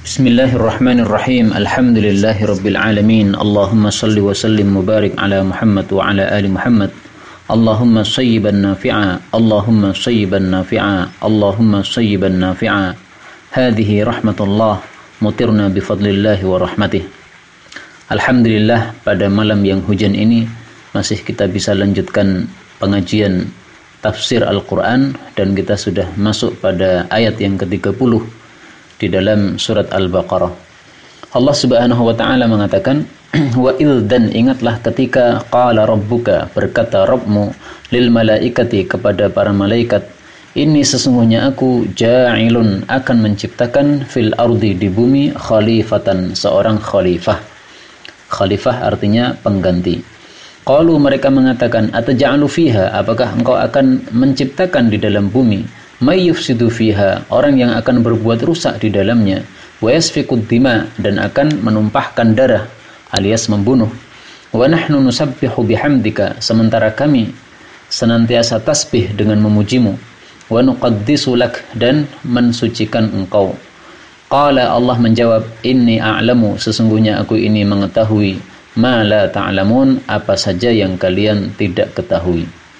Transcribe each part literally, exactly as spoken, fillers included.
Bismillahirrahmanirrahim. Alhamdulillahirabbil alamin. Allahumma shalli wa sallim mubarik ala Muhammad wa ala ali Muhammad. Allahumma shayyiban nafi'a. Allahumma shayyiban nafi'a. Allahumma shayyiban nafi'a. Hadhihi rahmatullah mutirna bi fadlillah wa rahmatih. Alhamdulillah, pada malam yang hujan ini masih kita bisa lanjutkan pengajian tafsir Al-Quran, dan kita sudah masuk pada ayat yang ke tiga puluh di dalam surat Al-Baqarah. Allah Subhanahu wa taala mengatakan, wa il, dan ingatlah ketika qala rabbuka, berkata Rabbmu, lil malaikati, kepada para malaikat, ini sesungguhnya aku ja'ilun, akan menciptakan fil ardi, di bumi, khalifatan, seorang khalifah. Khalifah artinya pengganti. Qalu, mereka mengatakan, ataj'alu fiha, apakah engkau akan menciptakan di dalam bumi, may yufsidu fiha, orang yang akan berbuat rusak di dalamnya, wa yasfikud dima, dan akan menumpahkan darah alias membunuh, wa nahnu nusabbihu bihamdika, sementara kami senantiasa tasbih dengan memujimu, wa nuqaddisu lak, dan mensucikan engkau. Qala, Allah menjawab, inni a'lamu, sesungguhnya aku ini mengetahui, ma la ta'lamun, apa saja yang kalian tidak ketahui.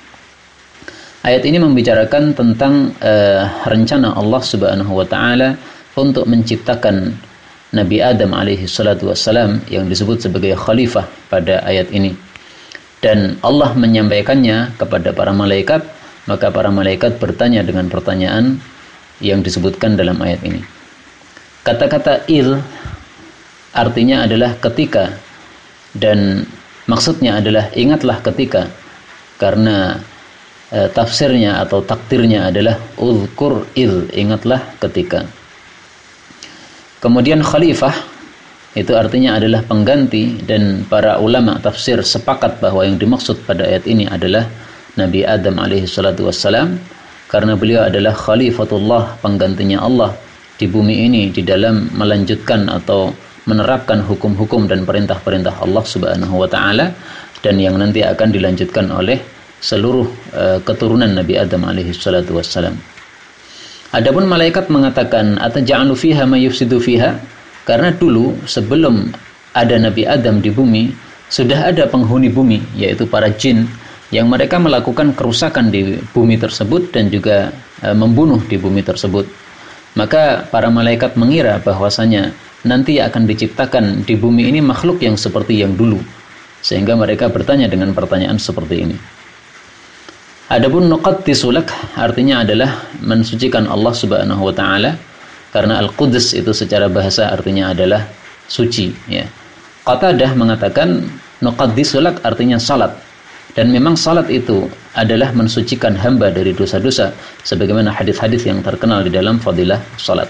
Ayat ini membicarakan tentang uh, rencana Allah Subhanahu wa taala untuk menciptakan Nabi Adam alaihi salatu wassalam yang disebut sebagai khalifah pada ayat ini. Dan Allah menyampaikannya kepada para malaikat, maka para malaikat bertanya dengan pertanyaan yang disebutkan dalam ayat ini. Kata-kata il artinya adalah ketika, dan maksudnya adalah ingatlah ketika, karena e, tafsirnya atau takdirnya adalah uzkur il, ingatlah ketika. Kemudian khalifah itu artinya adalah pengganti, dan para ulama tafsir sepakat bahwa yang dimaksud pada ayat ini adalah Nabi Adam alaihi salatu wassalam, karena beliau adalah khalifatullah, penggantinya Allah di bumi ini, di dalam melanjutkan atau menerapkan hukum-hukum dan perintah-perintah Allah Subhanahu wa taala, dan yang nanti akan dilanjutkan oleh seluruh uh, keturunan Nabi Adam alaihi salatu wassalam. Adapun malaikat mengatakan, ataj'alu fiha may yufsidu fiha, karena dulu sebelum ada Nabi Adam di bumi sudah ada penghuni bumi, yaitu para jin, yang mereka melakukan kerusakan di bumi tersebut dan juga uh, membunuh di bumi tersebut. Maka para malaikat mengira bahwasanya nanti akan diciptakan di bumi ini makhluk yang seperti yang dulu, sehingga mereka bertanya dengan pertanyaan seperti ini. Adapun nuqaddisu lak artinya adalah mensucikan Allah Subhanahu wa taala, karena al-Quds itu secara bahasa artinya adalah suci, ya. Qatadah mengatakan nuqaddisu lak artinya salat, dan memang salat itu adalah mensucikan hamba dari dosa-dosa, sebagaimana hadis-hadis yang terkenal di dalam fadilah salat.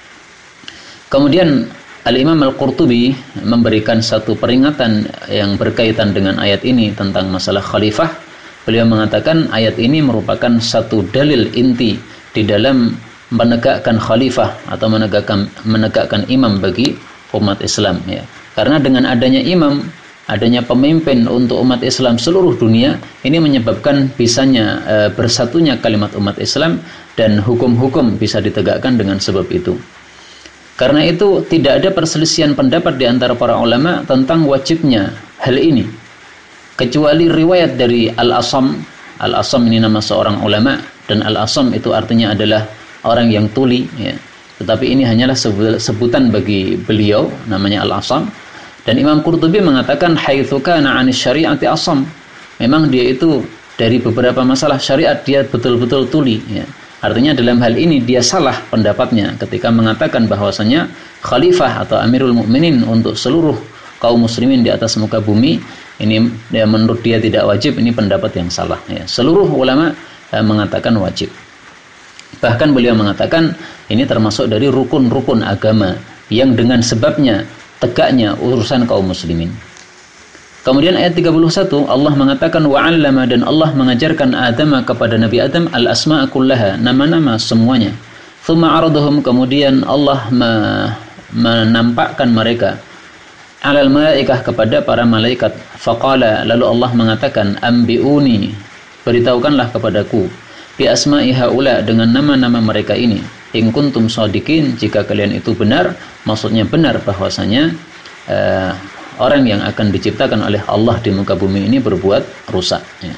Kemudian Al-Imam Al-Qurtubi memberikan satu peringatan yang berkaitan dengan ayat ini tentang masalah khalifah. Beliau mengatakan ayat ini merupakan satu dalil inti di dalam menegakkan khalifah atau menegakkan menegakkan imam bagi umat Islam, ya. Karena dengan adanya imam, adanya pemimpin untuk umat Islam seluruh dunia, ini menyebabkan bisanya e, bersatunya kalimat umat Islam, dan hukum-hukum bisa ditegakkan dengan sebab itu. Karena itu tidak ada perselisihan pendapat di antara para ulama tentang wajibnya hal ini, kecuali riwayat dari Al-Asam. Al-Asam ini nama seorang ulama, dan Al-Asam itu artinya adalah orang yang tuli, ya. Tetapi ini hanyalah sebutan bagi beliau, namanya Al-Asam. Dan Imam Qurtubi mengatakan haitsu kana 'anis syari'ati asam. Memang dia itu dari beberapa masalah syariat dia betul-betul tuli, ya. Artinya dalam hal ini dia salah pendapatnya ketika mengatakan bahwasanya khalifah atau Amirul Mukminin untuk seluruh kaum muslimin di atas muka bumi ini, ya, menurut dia tidak wajib. Ini pendapat yang salah, ya. Seluruh ulama eh, mengatakan wajib. Bahkan beliau mengatakan ini termasuk dari rukun-rukun agama yang dengan sebabnya tegaknya urusan kaum muslimin. Kemudian ayat tiga puluh satu Allah mengatakan wa'allama, dan Allah mengajarkan Adam kepada Nabi Adam al-asma'a kullaha, nama-nama semuanya. Tsumma 'aradahum, kemudian Allah menampakkan mereka alal malaikah, kepada para malaikat. Faqala, lalu Allah mengatakan ambiuni, beritahukanlah kepadaku bi asma'i haula, dengan nama-nama mereka ini. In kuntum shadiqin, jika kalian itu benar, maksudnya benar bahwasanya uh, orang yang akan diciptakan oleh Allah di muka bumi ini berbuat rusak. Ya.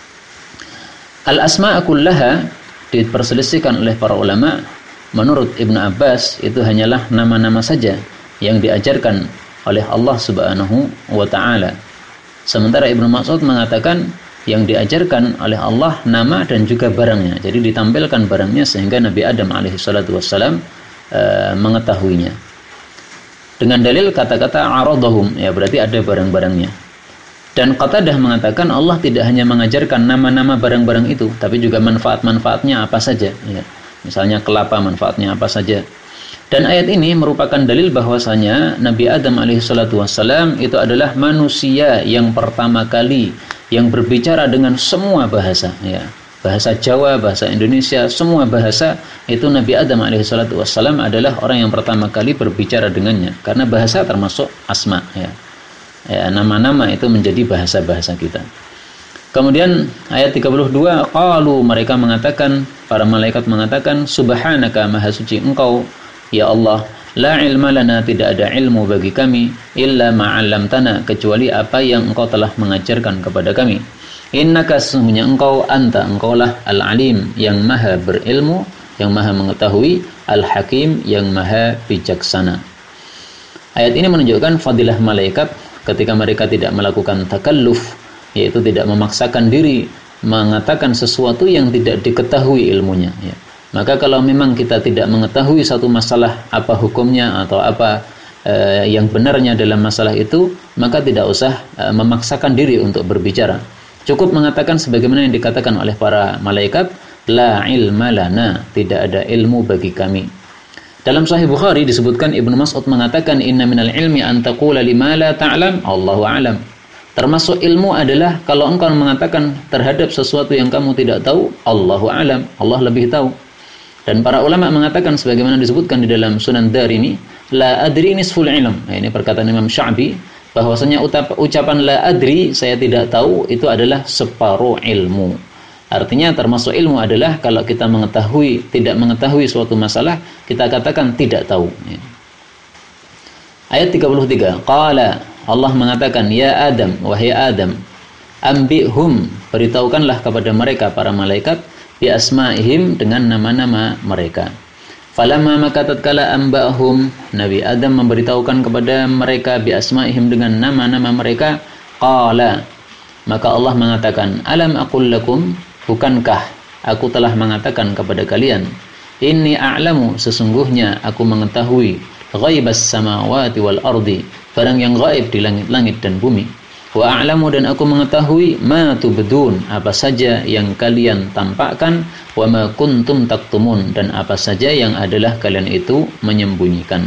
Al-asma'a kullaha diperselisihkan oleh para ulama. Menurut Ibnu Abbas itu hanyalah nama-nama saja yang diajarkan oleh Allah Subhanahu wa taala. Sementara Ibnu Mas'ud mengatakan yang diajarkan oleh Allah nama dan juga barangnya. Jadi ditampilkan barangnya sehingga Nabi Adam alaihi salatu wassalam uh, mengetahuinya. Dengan dalil kata-kata aradahum, ya berarti ada barang-barangnya. Dan Qatadah mengatakan Allah tidak hanya mengajarkan nama-nama barang-barang itu, tapi juga manfaat-manfaatnya apa saja. Ya. Misalnya kelapa manfaatnya apa saja. Dan ayat ini merupakan dalil bahwasanya Nabi Adam alaihi salatu wassalam itu adalah manusia yang pertama kali yang berbicara dengan semua bahasa, ya. Bahasa Jawa, bahasa Indonesia, semua bahasa itu Nabi Adam alaihi salatu wassalam adalah orang yang pertama kali berbicara dengannya. Karena bahasa termasuk asma, ya. Ya, nama-nama itu menjadi bahasa-bahasa kita. Kemudian ayat tiga puluh dua, qalu, mereka mengatakan, para malaikat mengatakan, subhanaka, maha suci engkau ya Allah, la ilma lana, tidak ada ilmu bagi kami, illa ma'allamtana, kecuali apa yang engkau telah mengajarkan kepada kami. Innaka, sesungguhnya engkau, anta, engkaulah al-alim, yang maha berilmu, yang maha mengetahui, al-hakim, yang maha bijaksana. Ayat ini menunjukkan fadilah malaikat ketika mereka tidak melakukan takalluf, yaitu tidak memaksakan diri mengatakan sesuatu yang tidak diketahui ilmunya, ya. Maka kalau memang kita tidak mengetahui satu masalah apa hukumnya atau apa eh, yang benarnya dalam masalah itu, maka tidak usah eh, memaksakan diri untuk berbicara. Cukup mengatakan sebagaimana yang dikatakan oleh para malaikat, la ilma lana, tidak ada ilmu bagi kami. Dalam Sahih Bukhari disebutkan Ibnu Mas'ud mengatakan, inna minal ilmi an taqula lima la ta'lam, Allahu a'lam. Termasuk ilmu adalah kalau engkau mengatakan terhadap sesuatu yang kamu tidak tahu, Allahu a'lam, Allah lebih tahu. Dan para ulama mengatakan sebagaimana disebutkan di dalam Sunan Darimi, la adri nisful ilm. Nah, ini perkataan Imam Sya'bi, bahwasanya ucapan la adri, saya tidak tahu, itu adalah separuh ilmu. Artinya termasuk ilmu adalah kalau kita mengetahui, tidak mengetahui suatu masalah, kita katakan tidak tahu. Ayat tiga puluh tiga, qala, Allah mengatakan, ya Adam, wahai Adam, ambihum, beritahukanlah kepada mereka para malaikat, bi asma'ihim, dengan nama-nama mereka. Falamma maka tatkala ambahum, Nabi Adam memberitahukan kepada mereka bi asma'ihim, dengan nama-nama mereka, qala, maka Allah mengatakan, alam aqul lakum, bukankah aku telah mengatakan kepada kalian, inni a'lamu, sesungguhnya aku mengetahui, ghaibas samawati wal ardi, barang yang gaib di langit-langit dan bumi. Wa a'lamu, dan aku mengetahui, ma tubdun, apa saja yang kalian tampakkan, wa ma kuntum taktumun, dan apa saja yang adalah kalian itu menyembunyikan.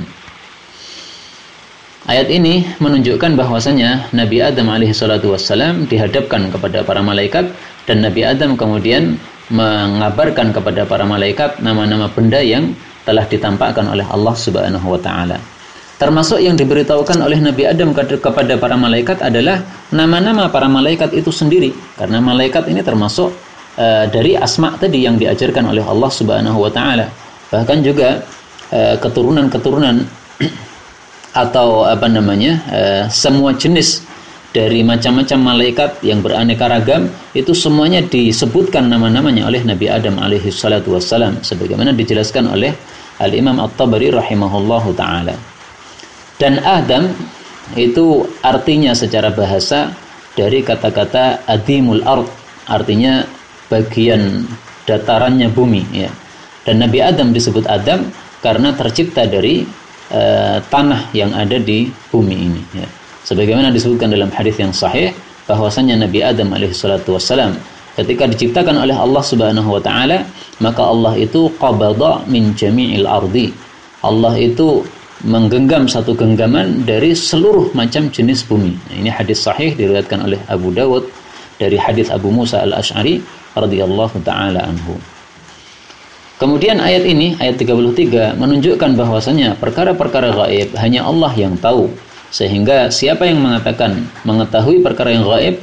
Ayat ini menunjukkan bahwasanya Nabi Adam alaihi salatu wassalam dihadapkan kepada para malaikat, dan Nabi Adam kemudian mengabarkan kepada para malaikat nama-nama benda yang telah ditampakkan oleh Allah Subhanahu wa taala. Termasuk yang diberitahukan oleh Nabi Adam kepada para malaikat adalah nama-nama para malaikat itu sendiri. Karena malaikat ini termasuk uh, dari asma tadi yang diajarkan oleh Allah Subhanahu wa taala. Bahkan juga uh, keturunan-keturunan atau apa namanya, uh, semua jenis dari macam-macam malaikat yang beraneka ragam, itu semuanya disebutkan nama-namanya oleh Nabi Adam alaihi salatu wassalam, sebagaimana dijelaskan oleh Al-Imam At-Tabari rahimahullahu taala. Dan Adam itu artinya secara bahasa dari kata-kata adimul ard, artinya bagian datarannya bumi, ya. Dan Nabi Adam disebut Adam karena tercipta dari uh, tanah yang ada di bumi ini, ya. Sebagaimana disebutkan dalam hadis yang sahih bahwasanya Nabi Adam alaihi salatu wassalam ketika diciptakan oleh Allah Subhanahu wa taala, maka Allah itu qabada min jami'il ardi. Allah itu menggenggam satu genggaman dari seluruh macam jenis bumi. Nah, ini hadis sahih diriwayatkan oleh Abu Dawud dari hadis Abu Musa al-Asy'ari radhiyallahu taala anhu. Kemudian ayat ini, ayat tiga puluh tiga, menunjukkan bahwasanya perkara-perkara gaib hanya Allah yang tahu. Sehingga siapa yang mengatakan mengetahui perkara yang gaib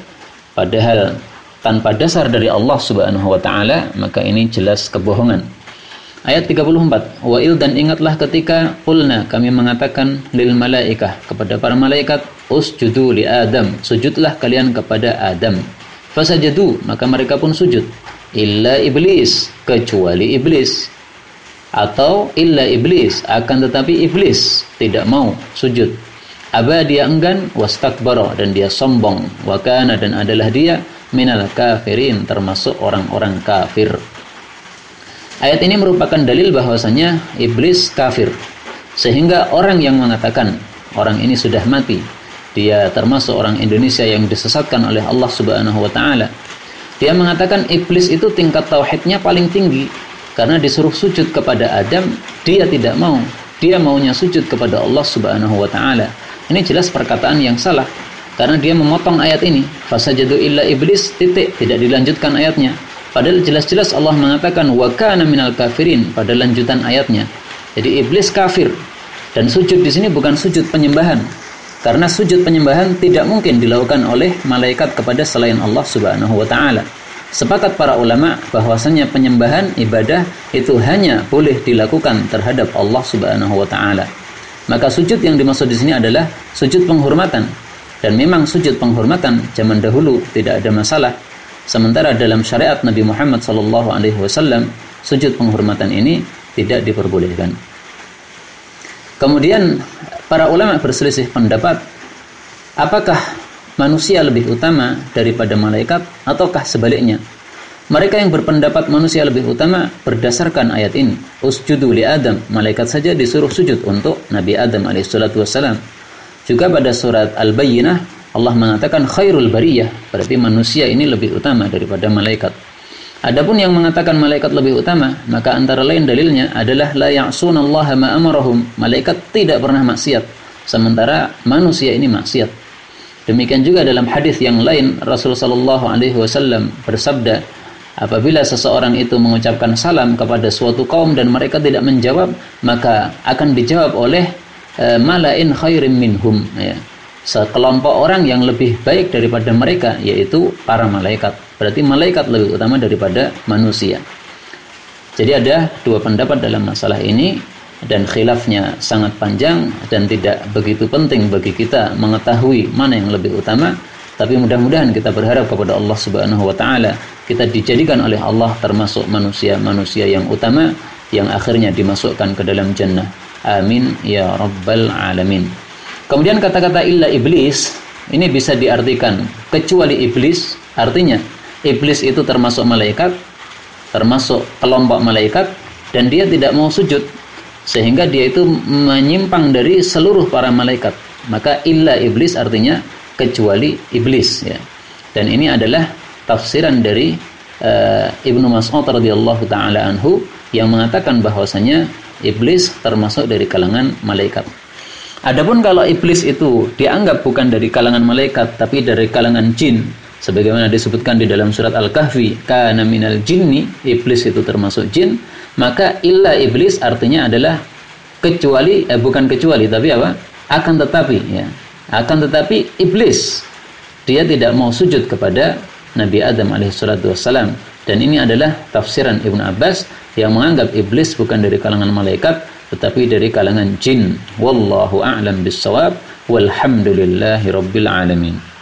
padahal tanpa dasar dari Allah Subhanahu wa taala, maka ini jelas kebohongan. Ayat tiga puluh empat. Wa il dan ingatlah ketika qulna kami mengatakan lil malaikah kepada para malaikat usjudu li Adam, sujudlah kalian kepada Adam. Fasajadu, maka mereka pun sujud. Illa iblis, kecuali iblis. Atau illa iblis, akan tetapi iblis tidak mau sujud. Aba, dia enggan, wastakbara, dan dia sombong. Wa kana, dan adalah dia minal kafirin, termasuk orang-orang kafir. Ayat ini merupakan dalil bahwasanya iblis kafir. Sehingga orang yang mengatakan orang ini sudah mati, dia termasuk orang Indonesia yang disesatkan oleh Allah Subhanahu wa taala. Dia mengatakan iblis itu tingkat tauhidnya paling tinggi karena disuruh sujud kepada Adam, dia tidak mau. Dia maunya sujud kepada Allah Subhanahu wa taala. Ini jelas perkataan yang salah karena dia memotong ayat ini. Fasajadu illa iblis titik, tidak dilanjutkan ayatnya. Padahal jelas-jelas Allah mengatakan wa kana minal kafirin pada lanjutan ayatnya. Jadi iblis kafir, dan sujud di sini bukan sujud penyembahan. Karena sujud penyembahan tidak mungkin dilakukan oleh malaikat kepada selain Allah Subhanahu wa taala. Sepakat para ulama bahwasanya penyembahan ibadah itu hanya boleh dilakukan terhadap Allah Subhanahu wa taala. Maka sujud yang dimaksud di sini adalah sujud penghormatan. Dan memang sujud penghormatan zaman dahulu tidak ada masalah. Sementara dalam syariat Nabi Muhammad sallallahu alaihi wasallam sujud penghormatan ini tidak diperbolehkan. Kemudian para ulama berselisih pendapat, apakah manusia lebih utama daripada malaikat ataukah sebaliknya? Mereka yang berpendapat manusia lebih utama berdasarkan ayat ini, usjudu li Adam, malaikat saja disuruh sujud untuk Nabi Adam alaihi salatu wasallam. Juga pada surat Al-Bayyinah Allah mengatakan khairul bariyah, berarti manusia ini lebih utama daripada malaikat. Adapun yang mengatakan malaikat lebih utama, maka antara lain dalilnya adalah la ya'sunallaha ma amarahum, malaikat tidak pernah maksiat, sementara manusia ini maksiat. Demikian juga dalam hadis yang lain Rasulullah sallallahu alaihi wasallam bersabda, apabila seseorang itu mengucapkan salam kepada suatu kaum dan mereka tidak menjawab, maka akan dijawab oleh e, malain khairim minhum, ya. Sekelompok orang yang lebih baik daripada mereka, yaitu para malaikat. Berarti malaikat lebih utama daripada manusia. Jadi ada dua pendapat dalam masalah ini, dan khilafnya sangat panjang dan tidak begitu penting bagi kita mengetahui mana yang lebih utama. Tapi mudah-mudahan kita berharap kepada Allah Subhanahu wa taala, kita dijadikan oleh Allah termasuk manusia-manusia yang utama yang akhirnya dimasukkan ke dalam jannah. Amin ya rabbal alamin. Kemudian kata-kata illa iblis ini bisa diartikan kecuali iblis, artinya iblis itu termasuk malaikat, termasuk kelompok malaikat, dan dia tidak mau sujud sehingga dia itu menyimpang dari seluruh para malaikat. Maka illa iblis artinya kecuali iblis, ya. Dan ini adalah tafsiran dari uh, Ibnu Mas'ud radhiyallahu taala anhu yang mengatakan bahwasanya iblis termasuk dari kalangan malaikat. Adapun kalau iblis itu dianggap bukan dari kalangan malaikat tapi dari kalangan jin, sebagaimana disebutkan di dalam surat Al-Kahfi, kana minal jinni, iblis itu termasuk jin, maka illa iblis artinya adalah kecuali eh bukan kecuali tapi apa? Akan tetapi, ya. Akan tetapi iblis dia tidak mau sujud kepada Nabi Adam alaihi salatu wassalam, dan ini adalah tafsiran Ibnu Abbas yang menganggap iblis bukan dari kalangan malaikat tetapi dari kalangan jin. Wallahu a'lam bissawab, walhamdulillahi rabbil alamin.